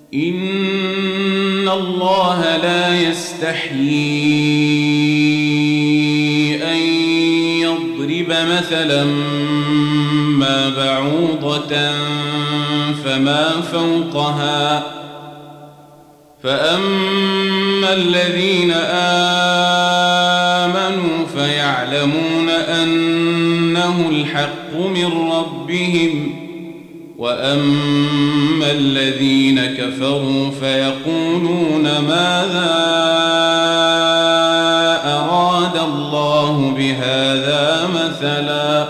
إن الله لا يستحيي أن يضرب مثلا ما بعوضة فما فوقها فأما الذين آمنوا فيعلمون أنه الحق من ربهم وأما الذين كفروا فيقولون ماذا أراد الله بهذا مثلا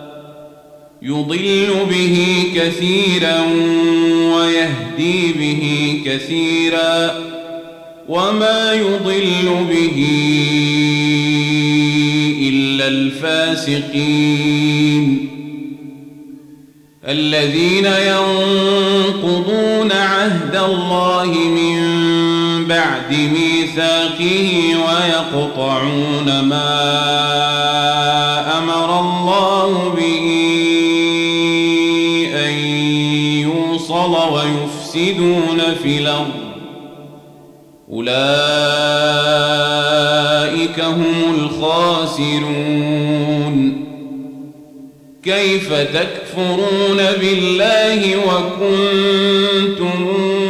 يضل به كثيرا ويهدي به كثيرا وما يضل به إلا الفاسقين الذين ينقضون عهد الله من بعد ميثاقه ويقطعون ما أمر الله به أن يوصل ويفسدون في الأرض أولئك هم الخاسرون كيف تكفرون بالله وكنتم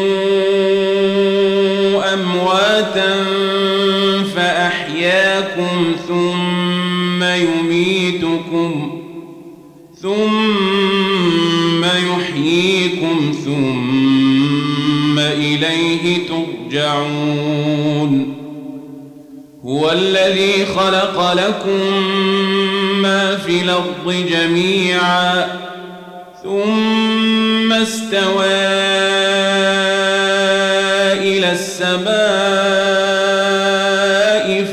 أمواتا فأحياكم ثم يميتكم ثم يحييكم ثم إليه ترجعون هو الذي خلق لكم ما في الأرض جميعا ثم استوى إلى السماء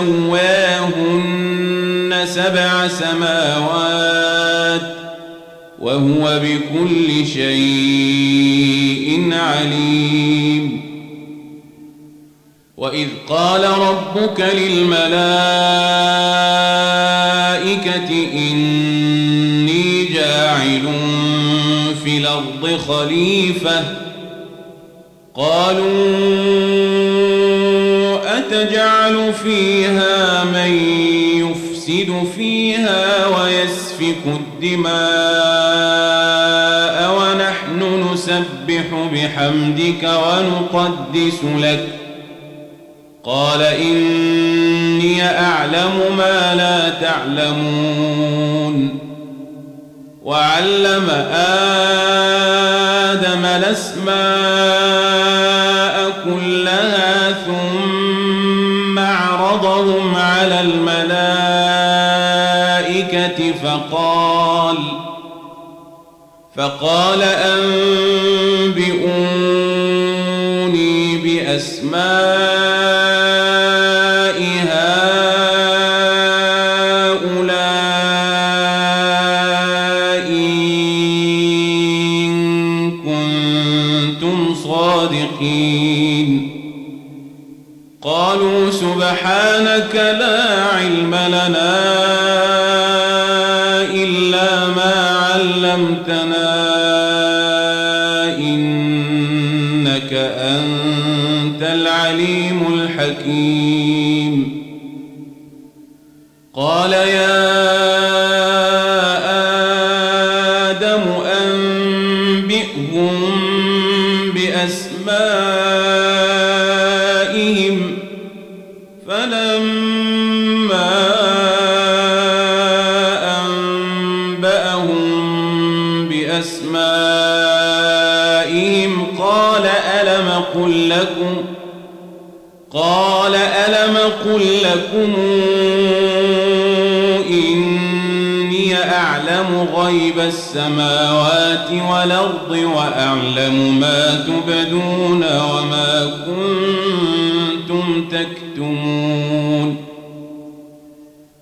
فسواهن 7 سماوات وهو بكل شيء عليم وإذ قال ربك للملائكة إني جاعل في الأرض خليفة قالوا أتجعل فيها من يفسد فيها ويسفك الدماء ونحن نسبح بحمدك ونقدس لك قال إني أعلم ما لا تعلمون وعلم آدم الأسماء كلها ثم عرضهم على الملائكة فقال أنبئوني بأسماء هؤلاء إن كنتم صادقين قالوا سبحانك لا علم لنا إلا ما علمتنا إنك أنت العليم الحكيم قال يا آدم أنبئهم بأسمائهم فلما أنبأهم بأسمائهم قال ألم قل لكم إني أعلم غيب السماوات والأرض وأعلم ما تبدون وما كنتم تكتمون